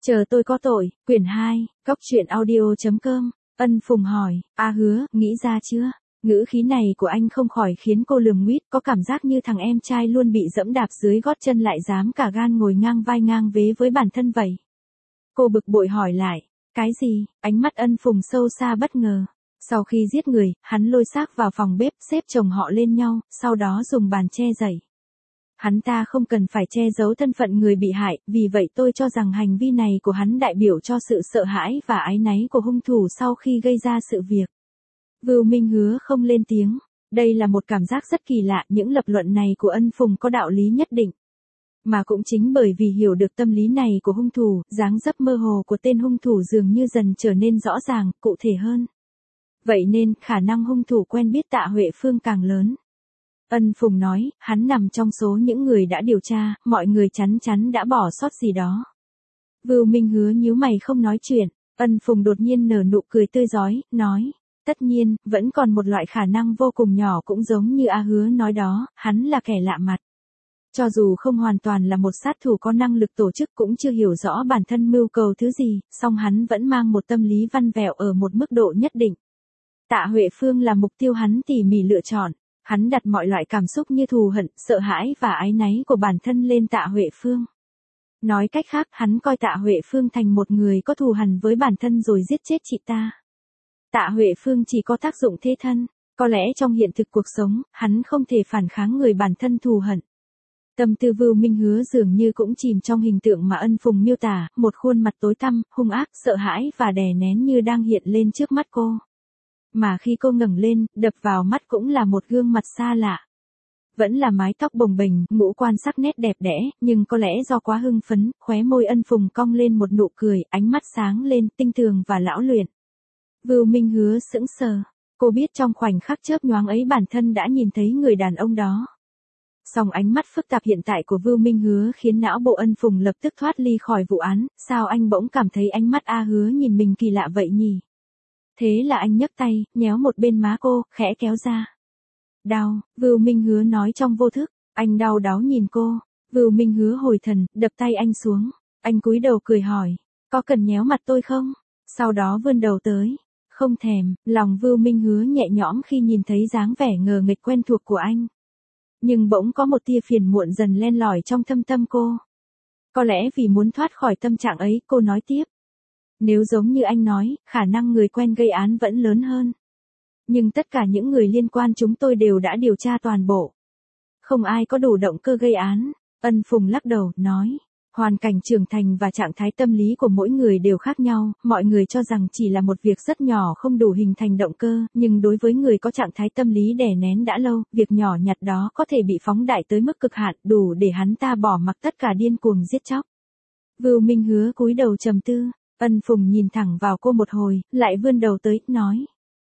Chờ tôi có tội, quyển 2, Cóc truyện audio.com, Ân Phùng hỏi, Hứa, nghĩ ra chưa? Ngữ khí này của anh không khỏi khiến cô lườm nguýt, có cảm giác như thằng em trai luôn bị dẫm đạp dưới gót chân lại dám cả gan ngồi ngang vai ngang vế với bản thân vậy. Cô bực bội hỏi lại, cái gì? Ánh mắt Ân Phùng sâu xa bất ngờ. Sau khi giết người, hắn lôi xác vào phòng bếp xếp chồng họ lên nhau, sau đó dùng bàn che giày. Hắn ta không cần phải che giấu thân phận người bị hại, vì vậy tôi cho rằng hành vi này của hắn đại biểu cho sự sợ hãi và áy náy của hung thủ sau khi gây ra sự việc. Vưu Minh Hứa không lên tiếng. Đây là một cảm giác rất kỳ lạ, những lập luận này của Ân Phùng có đạo lý nhất định. Mà cũng chính bởi vì hiểu được tâm lý này của hung thủ, dáng dấp mơ hồ của tên hung thủ dường như dần trở nên rõ ràng, cụ thể hơn. Vậy nên, khả năng hung thủ quen biết Tạ Huệ Phương càng lớn. Ân Phùng nói, hắn nằm trong số những người đã điều tra, mọi người chắn chắn đã bỏ sót gì đó. Vưu Minh Hứa nhíu mày không nói chuyện, Ân Phùng đột nhiên nở nụ cười tươi rói, nói, tất nhiên, vẫn còn một loại khả năng vô cùng nhỏ cũng giống như Hứa nói đó, hắn là kẻ lạ mặt. Cho dù không hoàn toàn là một sát thủ có năng lực tổ chức cũng chưa hiểu rõ bản thân mưu cầu thứ gì, song hắn vẫn mang một tâm lý văn vẹo ở một mức độ nhất định. Tạ Huệ Phương là mục tiêu hắn tỉ mỉ lựa chọn. Hắn đặt mọi loại cảm xúc như thù hận, sợ hãi và áy náy của bản thân lên Tạ Huệ Phương. Nói cách khác, hắn coi Tạ Huệ Phương thành một người có thù hằn với bản thân rồi giết chết chị ta. Tạ Huệ Phương chỉ có tác dụng thế thân, có lẽ trong hiện thực cuộc sống, hắn không thể phản kháng người bản thân thù hận. Tâm tư Vưu Minh Hứa dường như cũng chìm trong hình tượng mà Ân Phùng miêu tả, một khuôn mặt tối tăm, hung ác, sợ hãi và đè nén như đang hiện lên trước mắt cô. Mà khi cô ngẩng lên, đập vào mắt cũng là một gương mặt xa lạ. Vẫn là mái tóc bồng bềnh, ngũ quan sắc nét đẹp đẽ, nhưng có lẽ do quá hưng phấn, khóe môi Ân Phùng cong lên một nụ cười, ánh mắt sáng lên, tinh tường và lão luyện. Vưu Minh Hứa sững sờ, cô biết trong khoảnh khắc chớp nhoáng ấy bản thân đã nhìn thấy người đàn ông đó. Song ánh mắt phức tạp hiện tại của Vưu Minh Hứa khiến não bộ Ân Phùng lập tức thoát ly khỏi vụ án, sao anh bỗng cảm thấy ánh mắt Hứa nhìn mình kỳ lạ vậy nhỉ? Thế là anh nhấc tay, nhéo một bên má cô, khẽ kéo ra. Đau, Vưu Minh Hứa nói trong vô thức, anh đau đáu nhìn cô. Vưu Minh Hứa hồi thần, đập tay anh xuống. Anh cúi đầu cười hỏi, có cần nhéo mặt tôi không? Sau đó vươn đầu tới. Không thèm, lòng Vưu Minh Hứa nhẹ nhõm khi nhìn thấy dáng vẻ ngờ nghịch quen thuộc của anh. Nhưng bỗng có một tia phiền muộn dần len lỏi trong thâm tâm cô. Có lẽ vì muốn thoát khỏi tâm trạng ấy, cô nói tiếp. Nếu giống như anh nói, khả năng người quen gây án vẫn lớn hơn. Nhưng tất cả những người liên quan chúng tôi đều đã điều tra toàn bộ. Không ai có đủ động cơ gây án. Ân Phùng lắc đầu, nói. Hoàn cảnh trưởng thành và trạng thái tâm lý của mỗi người đều khác nhau, mọi người cho rằng chỉ là một việc rất nhỏ không đủ hình thành động cơ, nhưng đối với người có trạng thái tâm lý đè nén đã lâu, việc nhỏ nhặt đó có thể bị phóng đại tới mức cực hạn, đủ để hắn ta bỏ mặc tất cả điên cuồng giết chóc. Vưu Minh Hứa cúi đầu trầm tư. Ân Phùng nhìn thẳng vào cô một hồi, lại vươn đầu tới, nói.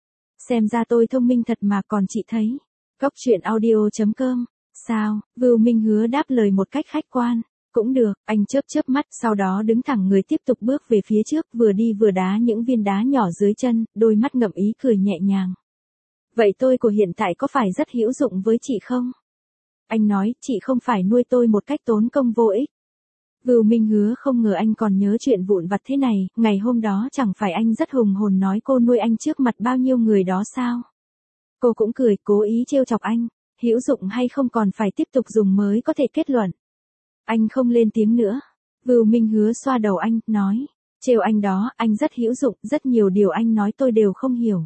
Xem ra tôi thông minh thật mà còn chị thấy. Cóc truyện audio.com. Sao? Vưu Minh Hứa đáp lời một cách khách quan. Cũng được, anh chớp mắt, sau đó đứng thẳng người tiếp tục bước về phía trước, vừa đi vừa đá những viên đá nhỏ dưới chân, đôi mắt ngậm ý cười nhẹ nhàng. Vậy tôi của hiện tại có phải rất hữu dụng với chị không? Anh nói, chị không phải nuôi tôi một cách tốn công vô ích. Vưu Minh Hứa không ngờ anh còn nhớ chuyện vụn vặt thế này, ngày hôm đó chẳng phải anh rất hùng hồn nói cô nuôi anh trước mặt bao nhiêu người đó sao? Cô cũng cười, cố ý trêu chọc anh, hữu dụng hay không còn phải tiếp tục dùng mới có thể kết luận. Anh không lên tiếng nữa. Vưu Minh Hứa xoa đầu anh, nói, trêu anh đó, anh rất hữu dụng, rất nhiều điều anh nói tôi đều không hiểu.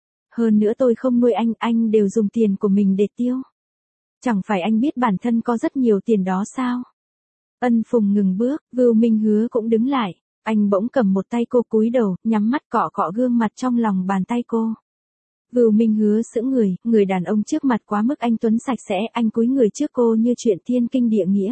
Hơn nữa tôi không nuôi anh đều dùng tiền của mình để tiêu. Chẳng phải anh biết bản thân có rất nhiều tiền đó sao? Ân Phùng ngừng bước, Vưu Minh Hứa cũng đứng lại, anh bỗng cầm một tay cô cúi đầu, nhắm mắt cọ cọ gương mặt trong lòng bàn tay cô. Vưu Minh Hứa sững người đàn ông trước mặt quá mức anh tuấn sạch sẽ, anh cúi người trước cô như chuyện thiên kinh địa nghĩa.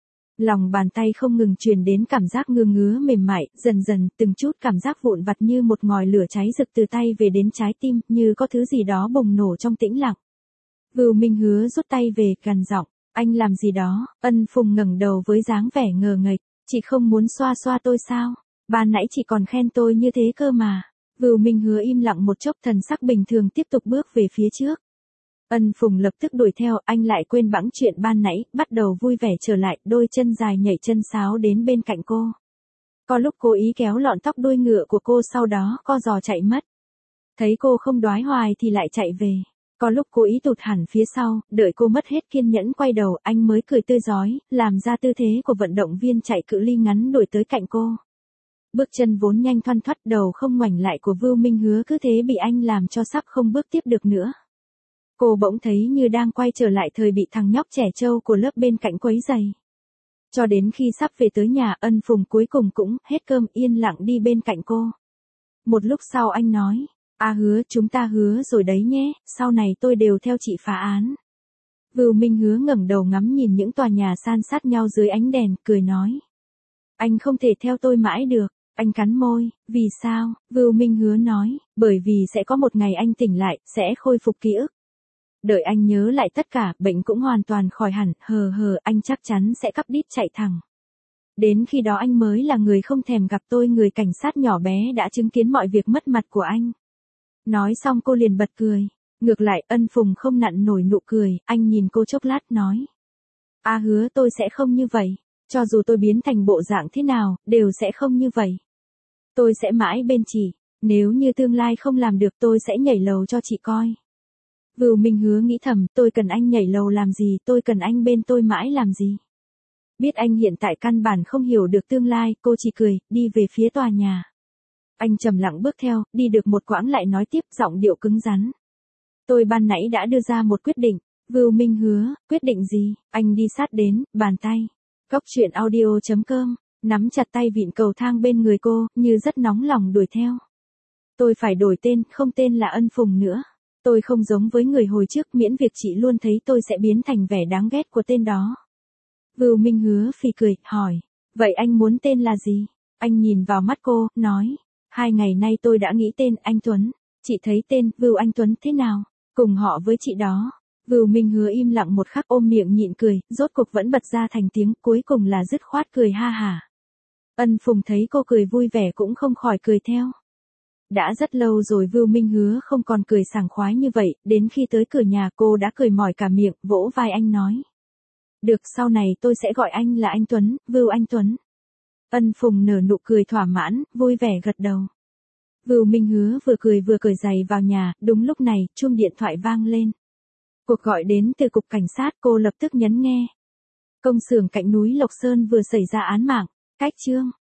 Lòng bàn tay không ngừng truyền đến cảm giác ngứa mềm mại, dần dần, từng chút cảm giác vụn vặt như một ngòi lửa cháy rực từ tay về đến trái tim, như có thứ gì đó bùng nổ trong tĩnh lặng. Vưu Minh Hứa rút tay về, gằn giọng. Anh làm gì đó? Ân Phùng ngẩng đầu với dáng vẻ ngờ nghệch. Chị không muốn xoa xoa tôi sao? Ban nãy chị còn khen tôi như thế cơ mà. Vưu Minh Hứa im lặng một chốc, thần sắc bình thường tiếp tục bước về phía trước. Ân Phùng lập tức đuổi theo, anh lại quên bẵng chuyện ban nãy, bắt đầu vui vẻ trở lại, đôi chân dài nhảy chân sáo đến bên cạnh cô. Có lúc cố ý kéo lọn tóc đuôi ngựa của cô sau đó co giò chạy mất. Thấy cô không đoái hoài thì lại chạy về. Có lúc cố ý tụt hẳn phía sau, đợi cô mất hết kiên nhẫn quay đầu, anh mới cười tươi rói, làm ra tư thế của vận động viên chạy cự ly ngắn đuổi tới cạnh cô. Bước chân vốn nhanh thoăn thoắt, đầu không ngoảnh lại của Vưu Minh Hứa cứ thế bị anh làm cho sắp không bước tiếp được nữa. Cô bỗng thấy như đang quay trở lại thời bị thằng nhóc trẻ trâu của lớp bên cạnh quấy giày. Cho đến khi sắp về tới nhà, Ân Phùng cuối cùng cũng hết cơm yên lặng đi bên cạnh cô. Một lúc sau anh nói, Hứa, chúng ta hứa rồi đấy nhé, sau này tôi đều theo chị phá án. Vưu Minh Hứa ngẩng đầu ngắm nhìn những tòa nhà san sát nhau dưới ánh đèn, cười nói. Anh không thể theo tôi mãi được. Anh cắn môi, vì sao? Vưu Minh Hứa nói, bởi vì sẽ có một ngày anh tỉnh lại, sẽ khôi phục ký ức. Đợi anh nhớ lại tất cả, bệnh cũng hoàn toàn khỏi hẳn, anh chắc chắn sẽ cắp đít chạy thẳng. Đến khi đó anh mới là người không thèm gặp tôi, người cảnh sát nhỏ bé đã chứng kiến mọi việc mất mặt của anh. Nói xong cô liền bật cười. Ngược lại, Ân Phùng không nặn nổi nụ cười, anh nhìn cô chốc lát nói. Hứa, tôi sẽ không như vậy. Cho dù tôi biến thành bộ dạng thế nào, đều sẽ không như vậy. Tôi sẽ mãi bên chị. Nếu như tương lai không làm được tôi sẽ nhảy lầu cho chị coi. Vưu Minh Hứa nghĩ thầm, tôi cần anh nhảy lầu làm gì, tôi cần anh bên tôi mãi làm gì. Biết anh hiện tại căn bản không hiểu được tương lai, cô chỉ cười, đi về phía tòa nhà. Anh trầm lặng bước theo, đi được một quãng lại nói tiếp, giọng điệu cứng rắn. Tôi ban nãy đã đưa ra một quyết định. Vưu Minh Hứa, quyết định gì? Anh đi sát đến, bàn tay. Góc truyện audio.com, nắm chặt tay vịn cầu thang bên người cô, như rất nóng lòng đuổi theo. Tôi phải đổi tên, không tên là Ân Phùng nữa. Tôi không giống với người hồi trước, miễn việc chị luôn thấy tôi sẽ biến thành vẻ đáng ghét của tên đó. Vưu Minh Hứa phì cười, hỏi. Vậy anh muốn tên là gì? Anh nhìn vào mắt cô, nói. 2 ngày nay tôi đã nghĩ tên anh Tuấn. Chị thấy tên Vưu Anh Tuấn thế nào? Cùng họ với chị đó. Vưu Minh Hứa im lặng một khắc, ôm miệng nhịn cười, rốt cuộc vẫn bật ra thành tiếng, cuối cùng là dứt khoát cười ha hả. Ân Phùng thấy cô cười vui vẻ cũng không khỏi cười theo. Đã rất lâu rồi Vưu Minh Hứa không còn cười sảng khoái như vậy, đến khi tới cửa nhà cô đã cười mỏi cả miệng, vỗ vai anh nói. Được, sau này tôi sẽ gọi anh là anh Tuấn, Vưu anh Tuấn. Ân Phùng nở nụ cười thỏa mãn, vui vẻ gật đầu. Vưu Minh Hứa vừa cười vừa cởi giày vào nhà, đúng lúc này, chuông điện thoại vang lên. Cuộc gọi đến từ cục cảnh sát, cô lập tức nhấn nghe. Công xưởng cạnh núi Lộc Sơn vừa xảy ra án mạng, cách chương.